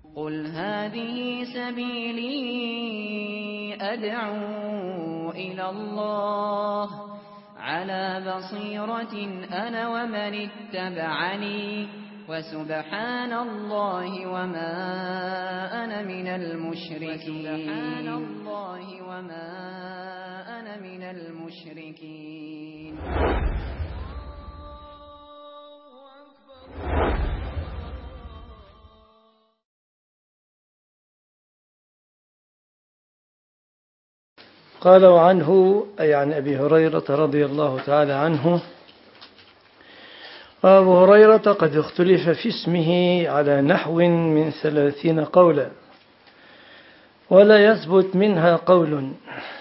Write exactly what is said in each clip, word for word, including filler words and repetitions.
قل هذه سبيلي أدعو إلى الله على بصيرة أنا ومن اتبعني وسبحان الله وما أنا من المشركين سبحان الله وما أنا من المشركين. قال وعنه أي عن أبي هريرة رضي الله تعالى عنه: أبو هريرة قد اختلف في اسمه على نحو من ثلاثين قولا ولا يثبت منها قول،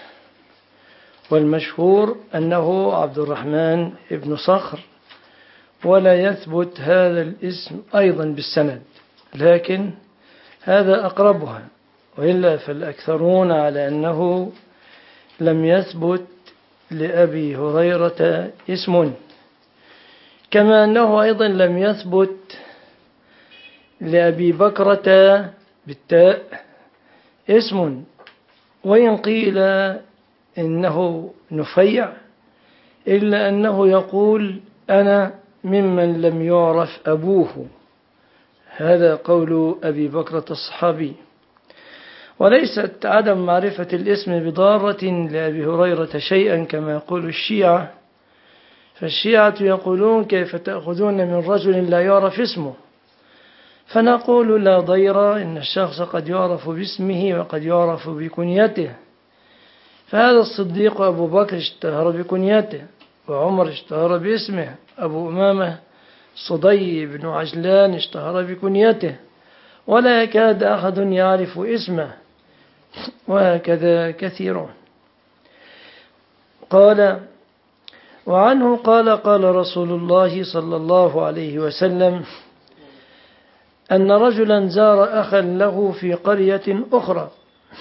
والمشهور أنه عبد الرحمن بن صخر، ولا يثبت هذا الاسم أيضا بالسند، لكن هذا أقربها، وإلا فالأكثرون على أنه لم يثبت لأبي هريرة اسم، كما أنه أيضا لم يثبت لأبي بكرة بالتاء اسم، وإن قيل إنه نفيع إلا أنه يقول أنا ممن لم يعرف أبوه، هذا قول أبي بكرة الصحابي. وليست عدم معرفة الاسم بضارة لأبي هريرة شيئا كما يقول الشيعة، فالشيعة يقولون كيف تأخذون من رجل لا يعرف اسمه، فنقول لا ضير، إن الشخص قد يعرف باسمه وقد يعرف بكنيته، فهذا الصديق أبو بكر اشتهر بكنيته، وعمر اشتهر باسمه، أبو أمامة صدي بن عجلان اشتهر بكنيته، ولا يكاد أحد يعرف اسمه، وهكذا كثيرون. قال وعنه قال قال رسول الله صلى الله عليه وسلم أن رجلا زار أخا له في قرية أخرى،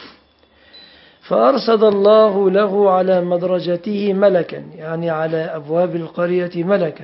فأرصد الله له على مدرجته ملكا، يعني على أبواب القرية ملكا،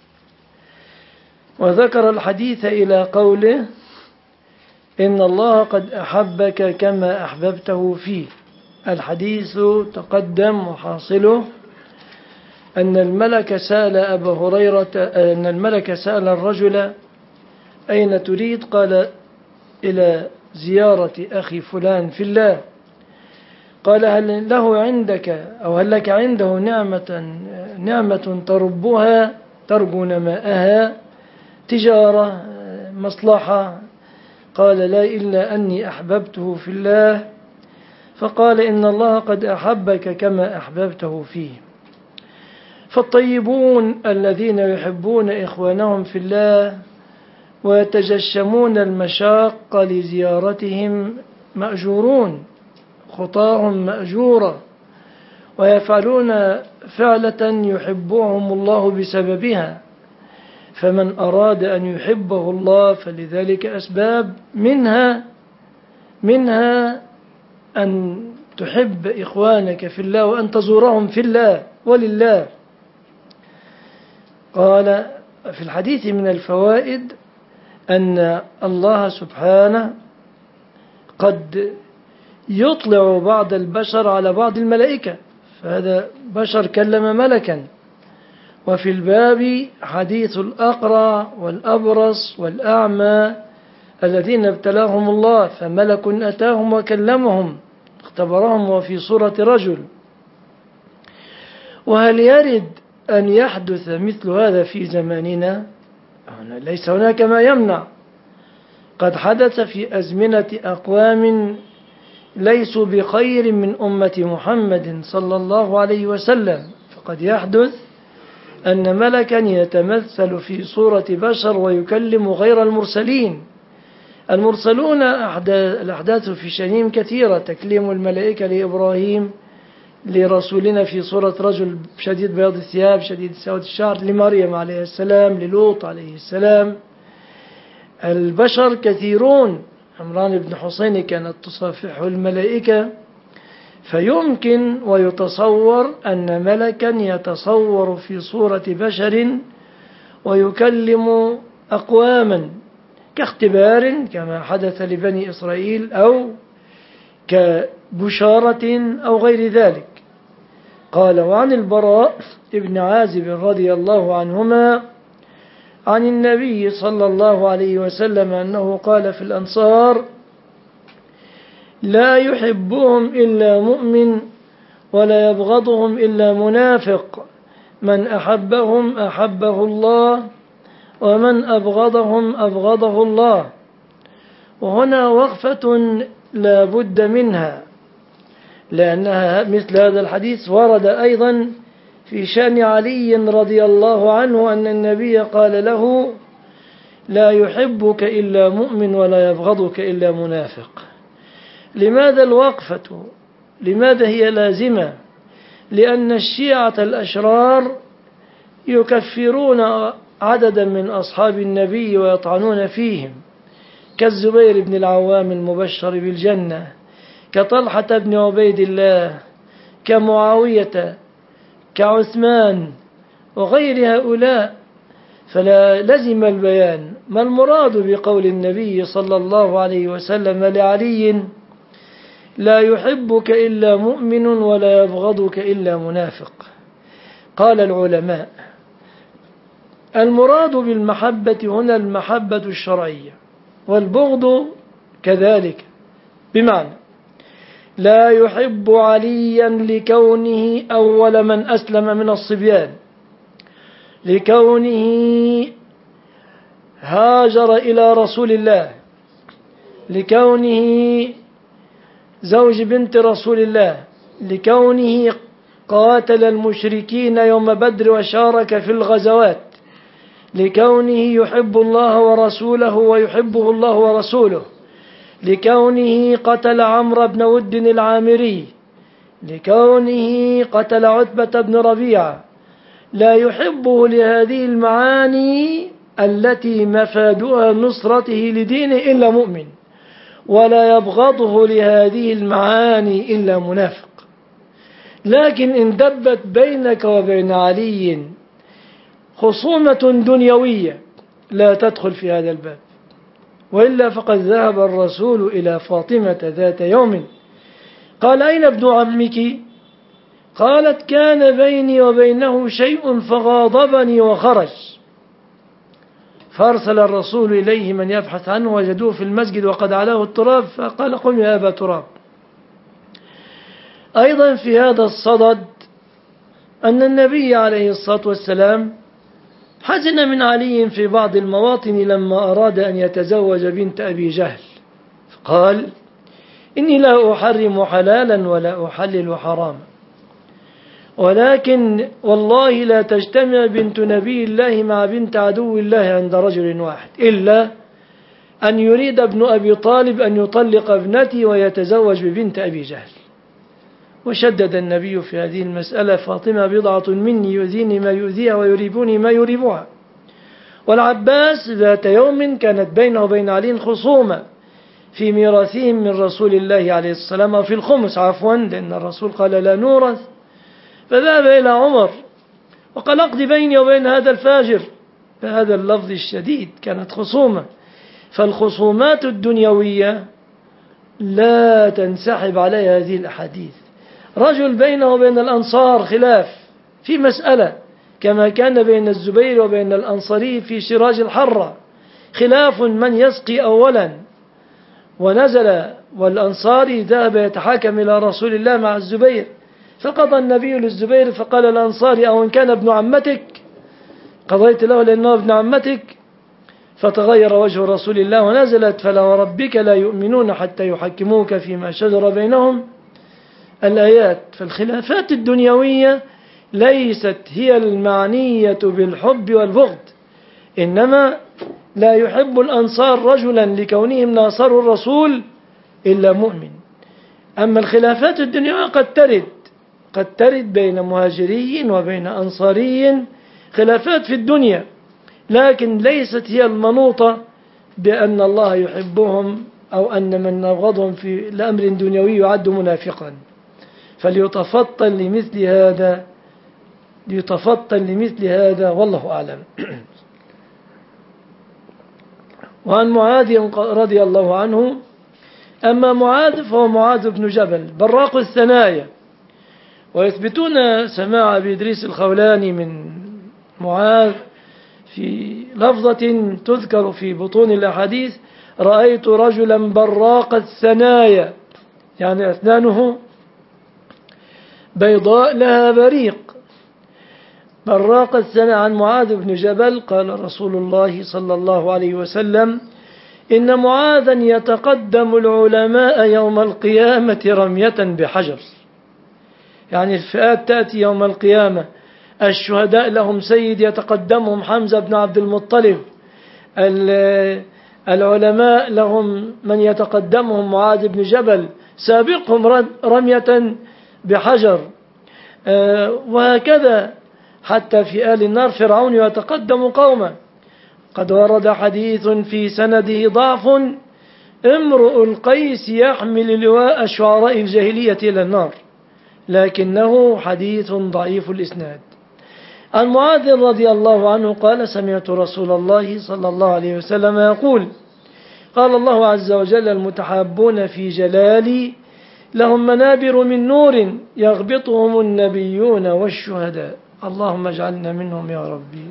وذكر الحديث إلى قوله إن الله قد أحبك كما أحببته فيه. الحديث تقدم وحاصله أن الملك سأل أبا هريرة أن الملك سأل الرجل أين تريد؟ قال إلى زيارة أخي فلان في الله. قال هل له عندك أو هل لك عنده نعمة نعمة تربها ترجو نماءها، تجارة، مصلحة؟ قال لا، إلا أني أحببته في الله. فقال إن الله قد أحبك كما أحببته فيه. فالطيبون الذين يحبون إخوانهم في الله ويتجشمون المشاق لزيارتهم مأجورون، خطاهم مأجورة، ويفعلون فعلة يحبهم الله بسببها، فمن أراد أن يحبه الله فلذلك أسباب، منها منها أن تحب إخوانك في الله وأن تزورهم في الله ولله. قال في الحديث من الفوائد أن الله سبحانه قد يطلع بعض البشر على بعض الملائكة، فهذا بشر كلم ملكا. وفي الباب حديث الأقرع والأبرص والأعمى الذين ابتلاهم الله، فملك أتاهم وكلمهم اختبرهم وفي صورة رجل. وهل يرد أن يحدث مثل هذا في زماننا؟ ليس هناك ما يمنع. قد حدث في أزمنة أقوام ليسوا بخير من أمة محمد صلى الله عليه وسلم، فقد يحدث أن ملكا يتمثل في صورة بشر ويكلم غير المرسلين. المرسلون الأحداث في شأنهم كثيرة، تكليم الملائكة لإبراهيم لرسولنا في صورة رجل شديد بياض الثياب شديد سواد الشعر، لمريم عليه السلام، للوط عليه السلام. البشر كثيرون. عمران بن حسين كانت تصافحه الملائكة، فيمكن ويتصور أن ملكا يتصور في صورة بشر ويكلم أقواما كاختبار كما حدث لبني إسرائيل أو كبشارة أو غير ذلك. قال: وعن البراء ابن عازب رضي الله عنهما عن النبي صلى الله عليه وسلم أنه قال في الأنصار: لا يحبهم إلا مؤمن ولا يبغضهم إلا منافق، من أحبهم أحبه الله ومن أبغضهم أبغضه الله. وهنا وقفة لا بد منها، لأنها مثل هذا الحديث ورد أيضا في شأن علي رضي الله عنه أن النبي قال له: لا يحبك إلا مؤمن ولا يبغضك إلا منافق. لماذا الوقفة؟ لماذا هي لازمة؟ لأن الشيعة الأشرار يكفرون عددا من أصحاب النبي ويطعنون فيهم، كالزبير بن العوام المبشر بالجنة، كطلحة بن عبيد الله، كمعاوية، كعثمان وغير هؤلاء. فلا لزم البيان ما المراد بقول النبي صلى الله عليه وسلم لعلي: لا يحبك إلا مؤمن ولا يبغضك إلا منافق. قال العلماء: المراد بالمحبة هنا المحبة الشرعية، والبغض كذلك، بمعنى لا يحب عليا لكونه أول من أسلم من الصبيان، لكونه هاجر إلى رسول الله، لكونه زوج بنت رسول الله، لكونه قاتل المشركين يوم بدر وشارك في الغزوات، لكونه يحب الله ورسوله ويحبه الله ورسوله، لكونه قتل عمرو بن ود العامري، لكونه قتل عتبة بن ربيعة. لا يحبه لهذه المعاني التي مفادها نصرته لدينه إلا مؤمن، ولا يبغضه لهذه المعاني إلا منافق. لكن إن دبت بينك وبين علي خصومة دنيوية لا تدخل في هذا الباب، وإلا فقد ذهب الرسول إلى فاطمة ذات يوم قال: أين ابن عمك؟ قالت: كان بيني وبينه شيء فغاضبني وخرج. فأرسل الرسول إليه من يبحث عنه، وجدوه في المسجد وقد علاه التراب، فقال: قم يا أبا تراب. أيضا في هذا الصدد أن النبي عليه الصلاة والسلام حزن من علي في بعض المواطن لما أراد أن يتزوج بنت أبي جهل، فقال: إني لا أحرم حلالا ولا أحلل حراما، ولكن والله لا تجتمع بنت نبي الله مع بنت عدو الله عند رجل واحد، إلا أن يريد ابن أبي طالب أن يطلق ابنتي ويتزوج ببنت أبي جهل. وشدد النبي في هذه المسألة: فاطمة بضعة مني يؤذيني ما يؤذيها ويريبني ما يريبها. والعباس ذات يوم كانت بينه وبين علي خصومة في ميراثهم من رسول الله عليه السلام، أو في الخمس عفوا، لأن الرسول قال: لا نورث. فذهب إلى عمر وقال: اقضي بيني وبين هذا الفاجر. بهذا اللفظ الشديد، كانت خصومة. فالخصومات الدنيوية لا تنسحب عليها هذه الأحاديث. رجل بينه وبين الأنصار خلاف في مسألة، كما كان بين الزبير وبين الأنصاري في شراج الحرة خلاف من يسقي أولا، ونزل والأنصاري ذهب يتحاكم إلى رسول الله مع الزبير، فقضى النبي للزبير فقال الأنصاري: أو إن كان ابن عمتك قضيت له لأنه ابن عمتك. فتغير وجه رسول الله ونزلت: فلا وربك لا يؤمنون حتى يحكموك فيما شجر بينهم، الآيات. فالخلافات الدنيوية ليست هي المعنية بالحب والبغض، إنما لا يحب الأنصار رجلا لكونهم ناصروا الرسول إلا مؤمن. أما الخلافات الدنيوية قد ترد قد ترد بين مهاجري وبين أنصاري، خلافات في الدنيا، لكن ليست هي المنوطة بأن الله يحبهم أو أن من أبغضهم في الأمر الدنيوي يعد منافقا. فليتفطن لمثل هذا ليتفطن لمثل هذا والله أعلم. وعن معاذ رضي الله عنه: أما معاذ فهو معاذ بن جبل براق الثنايا. ويثبتون سماع أبي إدريس الخولاني من معاذ في لفظة تذكر في بطون الأحاديث: رأيت رجلا براق الثنايا، يعني أسنانه بيضاء لها بريق. براق الثنايا. عن معاذ بن جبل قال رسول الله صلى الله عليه وسلم: إن معاذا يتقدم العلماء يوم القيامة رمية بحجر. يعني الفئات تأتي يوم القيامة: الشهداء لهم سيد يتقدمهم حمزة بن عبد المطلب، العلماء لهم من يتقدمهم معاذ بن جبل سابقهم رمية بحجر، وهكذا حتى في آل النار فرعون يتقدم قوما. قد ورد حديث في سنده ضعف: امرؤ القيس يحمل لواء شعراء الجاهلية إلى النار، لكنه حديث ضعيف الإسناد. عن معاذ رضي الله عنه قال: سمعت رسول الله صلى الله عليه وسلم يقول: قال الله عز وجل: المتحابون في جلالي لهم منابر من نور يغبطهم النبيون والشهداء. اللهم اجعلنا منهم يا ربي.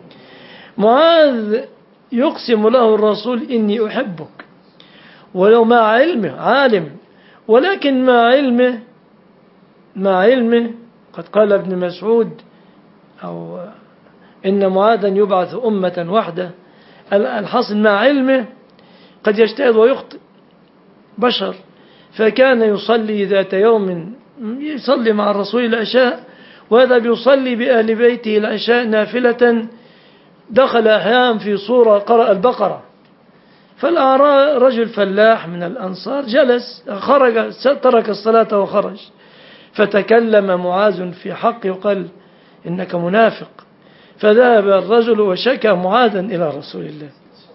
معاذ يقسم له الرسول: إني أحبك، ولو مع علمه عالم، ولكن مع علمه مع علمه قد قال ابن مسعود: أو إن معاذا يبعث أمة وحده. الحصل مع علمه قد يجتهد ويخطئ، بشر. فكان يصلي ذات يوم، يصلي مع الرسول العشاء، وهذا بيصلي بأهل بيته العشاء نافلة، دخل أحيانا في صورة قرأ البقرة، فالأعرابي رجل فلاح من الأنصار جلس، خرج ترك الصلاة وخرج، فتكلم معاذ في حقه وقال: إنك منافق. فذهب الرجل وشكى معاذا إلى رسول الله،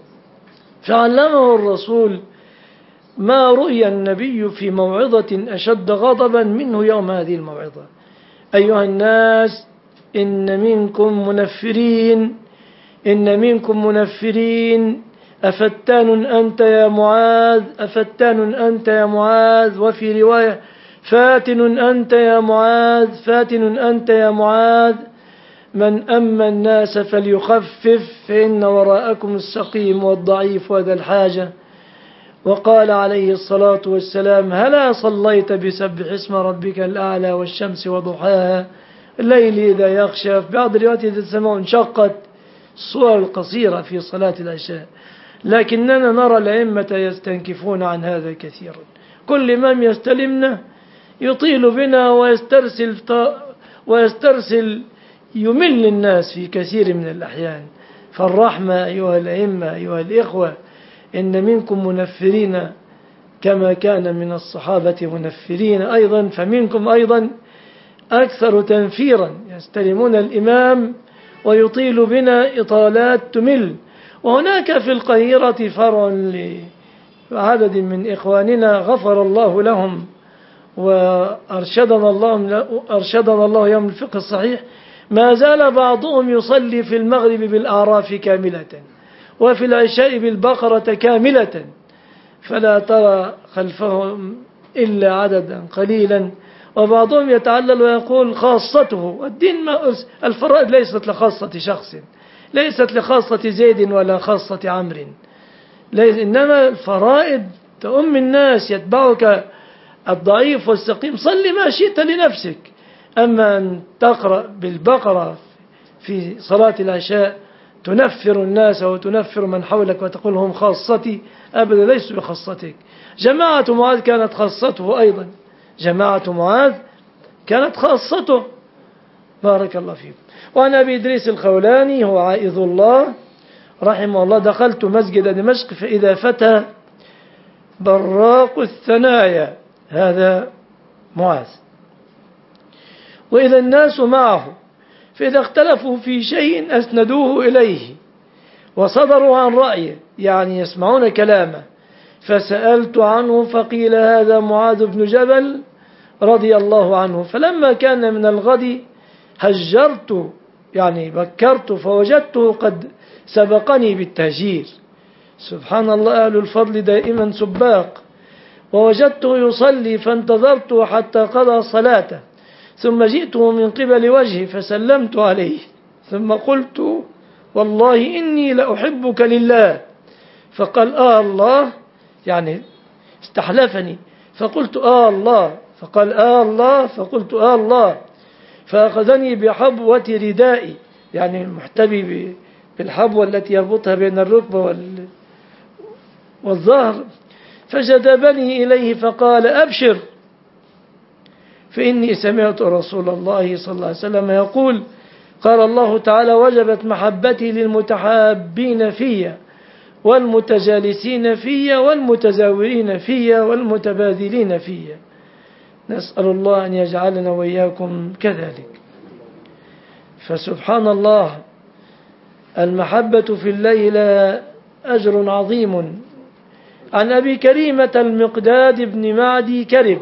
فعلمه الرسول ما رؤي النبي في موعظة أشد غضبا منه يوم هذه الموعظة: أيها الناس، إن منكم منفرين إن منكم منفرين أفتان أنت يا معاذ أفتان أنت يا معاذ وفي رواية: فاتن أنت يا معاذ فاتن أنت يا معاذ من أما الناس فليخفف فإن وراءكم السقيم والضعيف وذا الحاجة. وقال عليه الصلاة والسلام: هلا صليت بسبح اسم ربك الأعلى والشمس وضحاها الليل إذا يغشى. في بعض الروايات إذا السماء انشقت. الصور القصيرة في صلاة العشاء، لكننا نرى الأئمة يستنكفون عن هذا كثيرا. كل إمام يستلمنا يطيل بنا ويسترسل ويسترسل يمل الناس في كثير من الأحيان. فالرحمة أيها الأئمة أيها الإخوة، إن منكم منفرين كما كان من الصحابة منفرين أيضا، فمنكم أيضا أكثر تنفيرا، يستلمون الإمام ويطيل بنا إطالات تمل. وهناك في القاهرة فرع لعدد من إخواننا غفر الله لهم وأرشدنا الله أرشدنا الله يوم الفقه الصحيح، ما زال بعضهم يصلي في المغرب بالأعراف كاملة وفي العشاء بالبقرة كاملة، فلا ترى خلفهم إلا عددا قليلا. وبعضهم يتعلل ويقول خاصته الدين، ما الفرائض ليست لخاصة شخص، ليست لخاصة زيد ولا خاصة عمرو، إنما الفرائض تؤم الناس، يتبعك الضعيف والسقيم، صل ما شئت لنفسك. أما أن تقرأ بالبقرة في صلاة العشاء تنفر الناس وتنفر من حولك وتقول هم خاصتي، أبدا ليسوا بخاصتك. جماعة معاذ كانت خاصته أيضا، جماعة معاذ كانت خاصته. بارك الله فيكم. وعن أبي إدريس الخولاني هو عائذ الله رحمه الله: دخلت مسجد دمشق فإذا فتى براق الثنايا، هذا معاذ، وإذا الناس معه، فإذا اختلفوا في شيء أسندوه إليه وصدروا عن رأيه، يعني يسمعون كلامه. فسألت عنه فقيل هذا معاذ بن جبل رضي الله عنه. فلما كان من الغد هجرت، يعني بكرت، فوجدته قد سبقني بالتهجير. سبحان الله أهل الفضل دائما سباق. ووجدته يصلي فانتظرته حتى قضى صلاته، ثم جئته من قبل وجهه فسلمت عليه، ثم قلت والله إني لأحبك لله، فقال آه الله، يعني استحلفني، فقلت آه الله، فقال آه الله، فقلت آه الله، فأخذني بحبوة ردائي، يعني محتبي بالحبوة التي يربطها بين الركبة والظهر، فجذبني إليه فقال أبشر، فإني سمعت رسول الله صلى الله عليه وسلم يقول قال الله تعالى وجبت محبتي للمتحابين فيا والمتجالسين فيا والمتزاورين فيا والمتبادلين فيا. نسأل الله أن يجعلنا وإياكم كذلك. فسبحان الله، المحبة في الله لها أجر عظيم. عن أبي كريمة المقداد بن معدي كرب،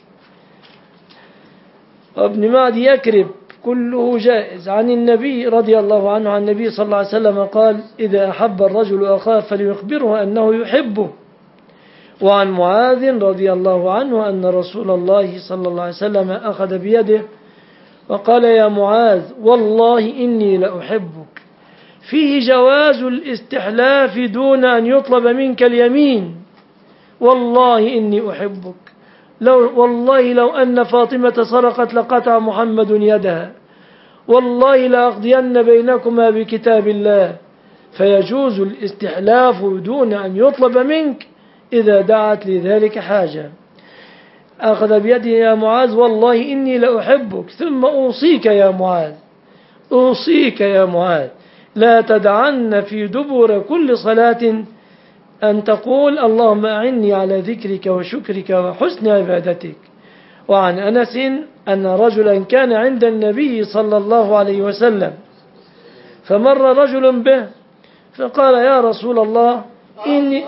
وابن معدي يكرب، كله جائز. عن النبي رضي الله عنه عن النبي صلى الله عليه وسلم قال إذا أحب الرجل أخاه فليخبره أنه يحبه. وعن معاذ رضي الله عنه أن رسول الله صلى الله عليه وسلم أخذ بيده وقال يا معاذ والله إني لأحبك، فيه جواز الاستحلاف دون أن يطلب منك اليمين. والله إني أحبك، لو والله لو أن فاطمة سرقت لقطع محمد يدها، والله لأقضين بينكما بكتاب الله. فيجوز الاستحلاف دون أن يطلب منك إذا دعت لذلك حاجة. أخذ بيده يا معاذ والله إني لأحبك، ثم أوصيك يا معاذ، أوصيك يا معاذ لا تدعن في دبر كل صلاة أن تقول اللهم أعني على ذكرك وشكرك وحسن عبادتك. وعن أنس أن رجلا كان عند النبي صلى الله عليه وسلم فمر رجل به فقال يا رسول الله إني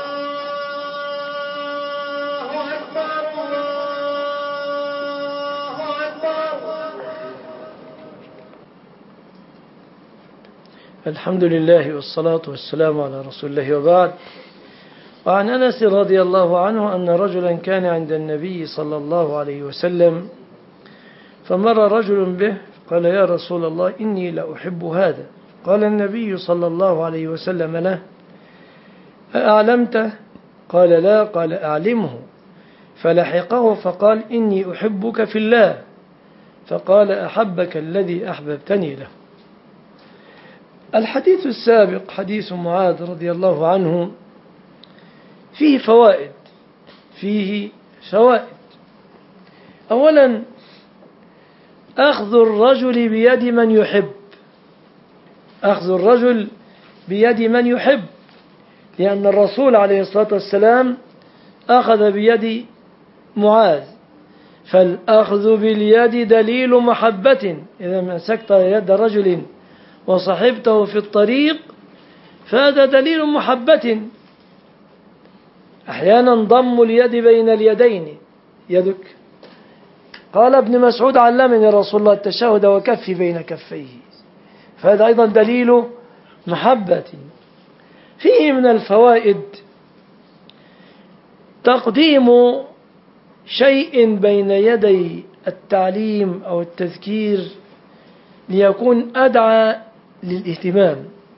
الحمد لله والصلاة والسلام على رسول الله وبعد. وعن أنس رضي الله عنه أن رجلا كان عند النبي صلى الله عليه وسلم فمر رجل به قال يا رسول الله إني لأحب هذا. قال النبي صلى الله عليه وسلم له أعلمته؟ قال لا. قال أعلمه. فلحقه فقال إني أحبك في الله، فقال أحبك الذي أحببتني له. الحديث السابق حديث معاذ رضي الله عنه فيه فوائد فيه فوائد أولا أخذ الرجل بيد من يحب، أخذ الرجل بيد من يحب، لأن الرسول عليه الصلاة والسلام أخذ بيد معاذ، فالأخذ باليد دليل محبة. إذا مسكت يد رجل وصحبته في الطريق فهذا دليل محبة. أحيانا ضم اليد بين اليدين، يدك. قال ابن مسعود علمني رسول الله التشهد وكفي بين كفيه، فهذا أيضا دليل محبة. فيه من الفوائد تقديم شيء بين يدي التعليم أو التذكير ليكون أدعى للاهتمام،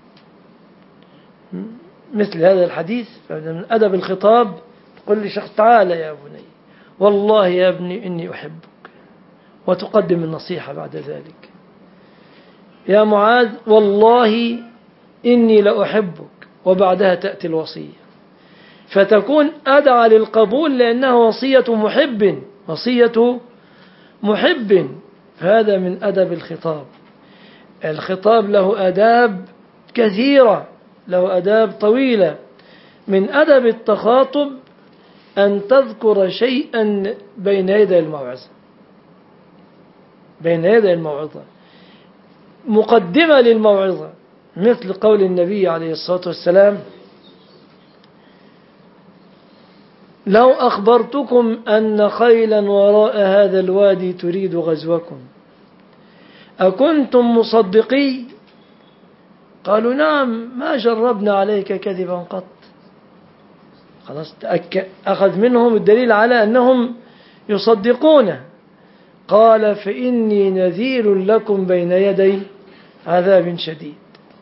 مثل هذا الحديث. من أدب الخطاب تقول لشخص تعالى يا بني والله يا ابني إني أحبك، وتقدم النصيحة بعد ذلك. يا معاذ والله إني لأحبك، وبعدها تأتي الوصية، فتكون أدعى للقبول لأنها وصية محب، وصية محب. فهذا من أدب الخطاب. الخطاب له آداب كثيرة، له آداب طويلة. من أدب التخاطب أن تذكر شيئا بين يدي الموعظة، بين يدي الموعظة مقدمة للموعظة، مثل قول النبي عليه الصلاة والسلام لو أخبرتكم أن خيلا وراء هذا الوادي تريد غزوكم أكنتم مصدقي؟ قالوا نعم، ما جربنا عليك كذبا قط. خلاص تأكد أخذ منهم الدليل على أنهم يصدقونه. قال فإني نذير لكم بين يدي عذاب شديد.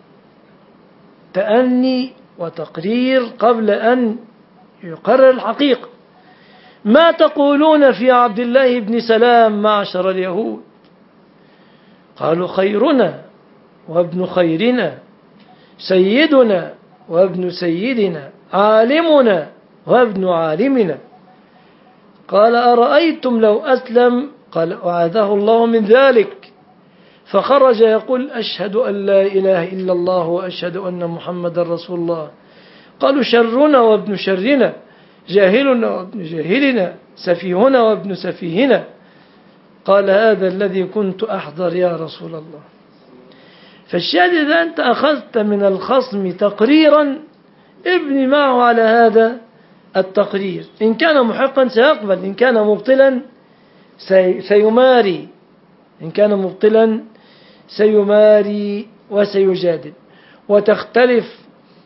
تأني وتقرير قبل أن يقرر الحقيقة. ما تقولون في عبد الله بن سلام معشر اليهود؟ قالوا خيرنا وابن خيرنا، سيدنا وابن سيدنا، عالمنا وابن عالمنا. قال أرأيتم لو أسلم؟ قال أعاذه الله من ذلك. فخرج يقول أشهد أن لا إله إلا الله وأشهد أن محمد رسول الله. قالوا شرنا وابن شرنا، جاهلنا وابن جاهلنا، سفيهنا وابن سفيهنا. قال هذا الذي كنت أحضر يا رسول الله. فالشاهد إذا أنت أخذت من الخصم تقريرا ابني معه على هذا التقرير. إن كان محقا سيقبل، إن كان مبطلا سيماري، إن كان مبطلا سيماري وسيجادل. وتختلف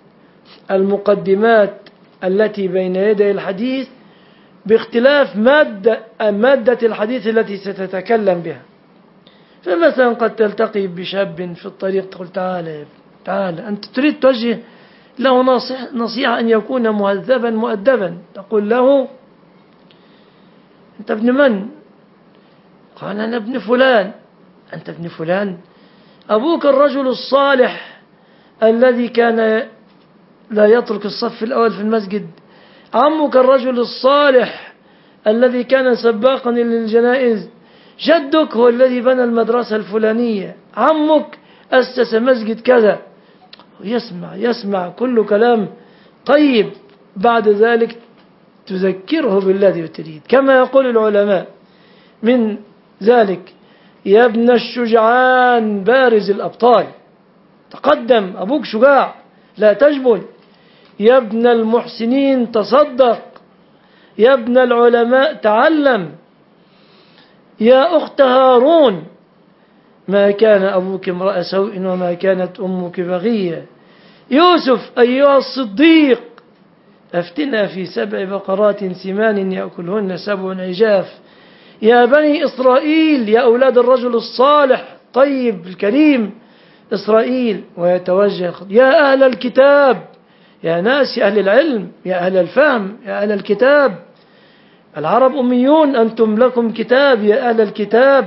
المقدمات التي بين يدي الحديث باختلاف مادة, مادة الحديث التي ستتكلم بها. فمثلا قد تلتقي بشاب في الطريق تقول تعال يا ابن تعال، أنت تريد توجه له نصيحة, نصيحة أن يكون مهذبا مؤدبا. تقول له أنت ابن من؟ قال أنا ابن فلان. أنت ابن فلان؟ أبوك الرجل الصالح الذي كان لا يترك الصف الأول في المسجد. عمك الرجل الصالح الذي كان سباقا للجنائز. جدك هو الذي بنى المدرسة الفلانية. عمك أسس مسجد كذا. يسمع يسمع كل كلام طيب. بعد ذلك تذكره بالذي تريد. كما يقول العلماء من ذلك يا ابن الشجعان بارز الأبطال، تقدم، أبوك شجاع لا تجبن. يا ابن المحسنين تصدق. يا ابن العلماء تعلم. يا أخت هارون ما كان أبوك امرأ سوء وما كانت أمك بغية. يوسف أيها الصديق أفتنا في سبع بقرات سمان يأكلهن سبع عجاف. يا بني إسرائيل يا أولاد الرجل الصالح طيب الكريم إسرائيل. ويتوجه يا أهل الكتاب، يا ناس يا أهل العلم، يا أهل الفهم، يا أهل الكتاب. العرب أميون أنتم لكم كتاب يا أهل الكتاب.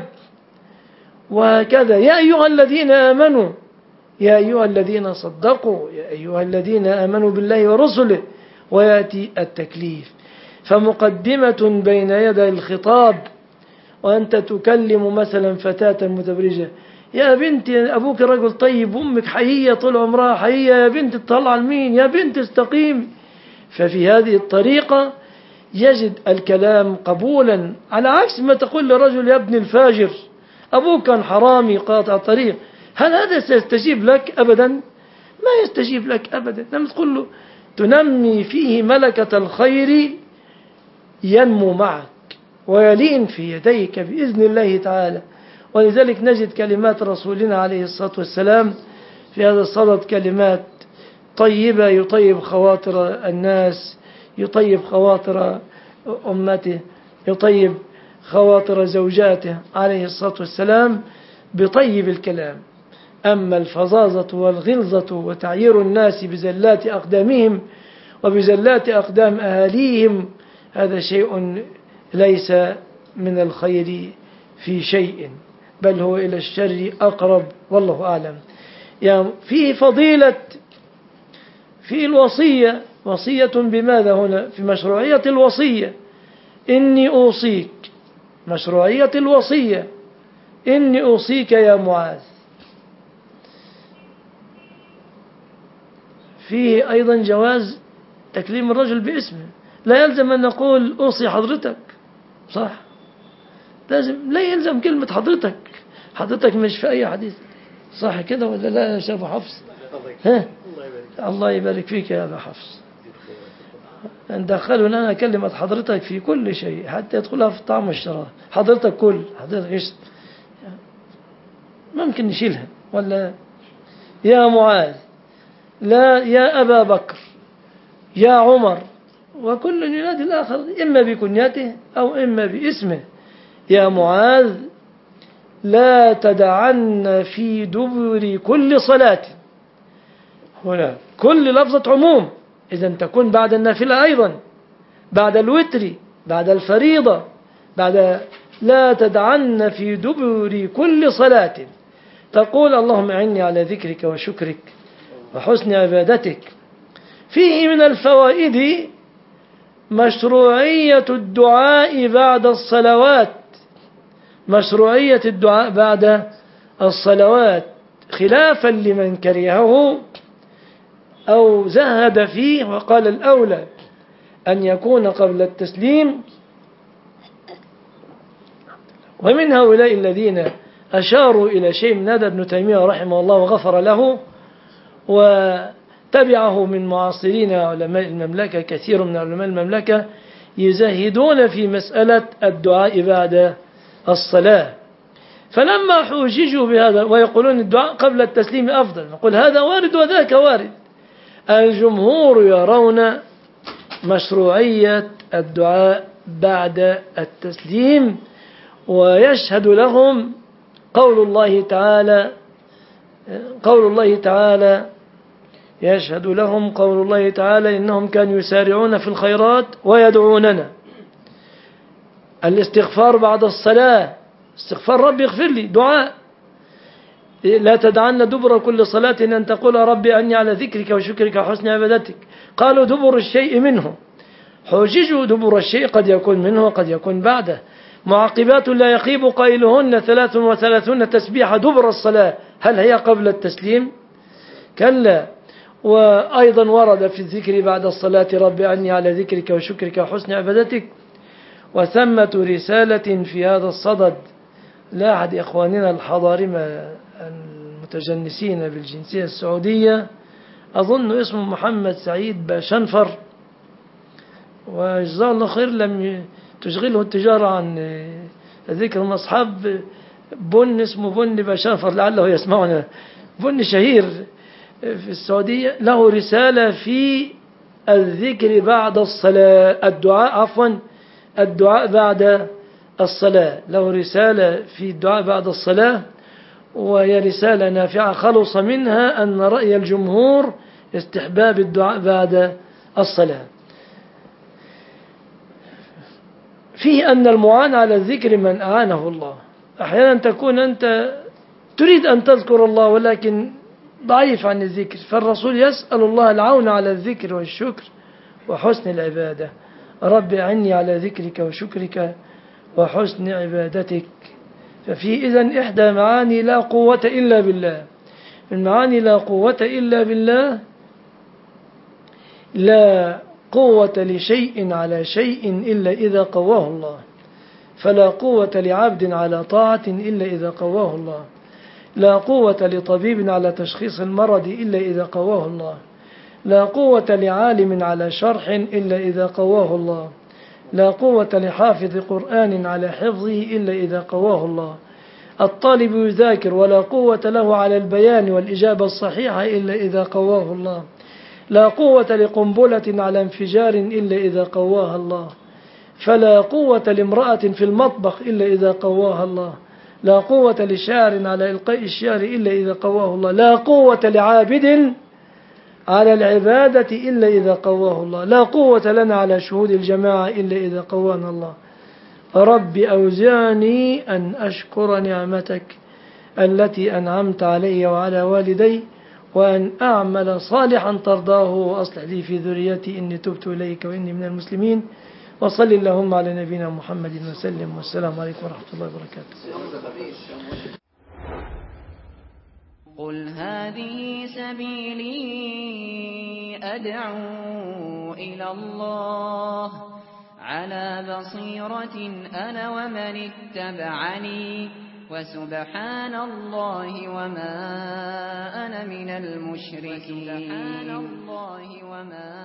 وهكذا يا أيها الذين آمنوا، يا أيها الذين صدقوا، يا أيها الذين آمنوا بالله ورسله. ويأتي التكليف. فمقدمة بين يدي الخطاب وأنت تكلم مثلا فتاة متبرجة. يا بنتي أبوك رجل طيب، أمك حيية طول عمرها حيية، يا بنت تطلع لمين، يا بنت استقيم. ففي هذه الطريقة يجد الكلام قبولا، على عكس ما تقول لرجل يا ابن الفاجر أبوك كان حرامي قاطع طريق. هل هذا سيستجيب لك؟ أبدا ما يستجيب لك أبدا. لما تقول له تنمي فيه ملكة الخير ينمو معك ويلين في يديك بإذن الله تعالى. ولذلك نجد كلمات رسولنا عليه الصلاة والسلام في هذا الصدد كلمات طيبة يطيب خواطر الناس، يطيب خواطر أمته، يطيب خواطر زوجاته عليه الصلاة والسلام بطيب الكلام. أما الفظاظة والغلظة وتعيير الناس بزلات أقدامهم وبزلات أقدام أهاليهم هذا شيء ليس من الخير في شيء، بل هو إلى الشر أقرب والله أعلم. يعني فيه فضيلة في الوصية. وصية بماذا هنا؟ في مشروعية الوصية. إني أوصيك، مشروعية الوصية، إني أوصيك يا معاذ. فيه أيضا جواز تكليم الرجل باسمه. لا يلزم أن نقول أوصي حضرتك، صح؟ لازم لا يلزم كلمة حضرتك. حضرتك مش في أي حديث، صح كده ولا لا يا شيخ حفص؟ ها؟ الله يبارك فيك يا أبا حفص. ندخلوا لنا كلمة حضرتك في كل شيء حتى يدخلها في الطعام والشراب. حضرتك كل حضرتك إيش ممكن نشيلها ولا يا معاذ، لا يا أبا بكر، يا عمر، وكل ينادي الآخر إما بكنيته أو إما باسمه. يا معاذ لا تدعن في دبر كل صلاة، هنا كل لفظة عموم، إذا تكون بعد النافلة أيضا، بعد الوتر، بعد الفريضة، بعد لا تدعن في دبر كل صلاة تقول اللهم أعني على ذكرك وشكرك وحسن عبادتك. فيه من الفوائد مشروعية الدعاء بعد الصلوات، مشروعية الدعاء بعد الصلوات خلافا لمن كرهه أو زهد فيه وقال الأولى أن يكون قبل التسليم. ومن هؤلاء الذين أشاروا إلى شيء من هذا ابن تيمية رحمه الله وغفر له، وتبعه من معاصرين علماء المملكة، كثير من علماء المملكة يزهدون في مسألة الدعاء بعد الصلاة. فلما حوججوا بهذا ويقولون الدعاء قبل التسليم أفضل، نقول هذا وارد وذاك وارد. الجمهور يرون مشروعية الدعاء بعد التسليم، ويشهد لهم قول الله تعالى قول الله تعالى يشهد لهم قول الله تعالى إنهم كانوا يسارعون في الخيرات ويدعوننا. الاستغفار بعد الصلاة، استغفار ربي اغفر لي، دعاء. لا تدعن دبر كل صلاة أن تقول ربي أعني على ذكرك وشكرك وحسن عبادتك. قالوا دبر الشيء منه، حججوا دبر الشيء قد يكون منه وقد يكون بعده. معقبات لا يخيب قائلهن ثلاث وثلاثون تسبيحة دبر الصلاة، هل هي قبل التسليم؟ كلا. وأيضا ورد في الذكر بعد الصلاة ربي أعني على ذكرك وشكرك وحسن عبادتك. وثمة رسالة في هذا الصدد لا أحد إخواننا الحضارمة المتجنسين بالجنسية السعودية، أظن اسمه محمد سعيد باشنفر، وجزاه الله خير لم تشغله التجارة عن ذكر من أصحاب بن اسمه بن باشنفر، لعله يسمعنا، بن شهير في السعودية، له رسالة في الذكر بعد الصلاة، الدعاء عفوا الدعاء بعد الصلاة، له رسالة في الدعاء بعد الصلاة، وهي رسالة نافعة خلص منها أن رأي الجمهور استحباب الدعاء بعد الصلاة. فيه أن المعان على الذكر من أعانه الله. أحيانا تكون أنت تريد أن تذكر الله ولكن ضعيف عن الذكر، فالرسول يسأل الله العون على الذكر والشكر وحسن العبادة. رب أعني على ذكرك وشكرك وحسن عبادتك. ففي إذن إحدى معاني لا قوة إلا بالله. من معاني لا قوة إلا بالله، لا قوة لشيء على شيء إلا إذا قواه الله، فلا قوة لعبد على طاعة إلا إذا قواه الله، لا قوة لطبيب على تشخيص المرض إلا إذا قواه الله، لا قوة لعالم على شرح إلا إذا قواه الله، لا قوة لحافظ قرآن على حفظه إلا إذا قواه الله. الطالب يذاكر ولا قوة له على البيان والإجابة الصحيحة إلا إذا قواه الله، لا قوة لقنبلة على انفجار إلا إذا قواها الله، فلا قوة لامرأة في المطبخ إلا إذا قواها الله، لا قوة لشاعر على إلقاء الشعر إلا إذا قواه الله، لا قوة لعابد على العبادة إلا إذا قواه الله، لا قوة لنا على شهود الجماعة إلا إذا قوانا الله. رب أوزعني أن أشكر نعمتك التي أنعمت علي وعلى والدي، وأن أعمل صالحا ترضاه وأصلح لي في ذريتي إني تبت إليك وإني من المسلمين. وصل اللهم على نبينا محمد وسلم، والسلام عليكم ورحمة الله وبركاته. قل هذه سبيلي أدعو إلى الله على بصيرة أنا ومن اتبعني وسبحان الله وما أنا من المشركين.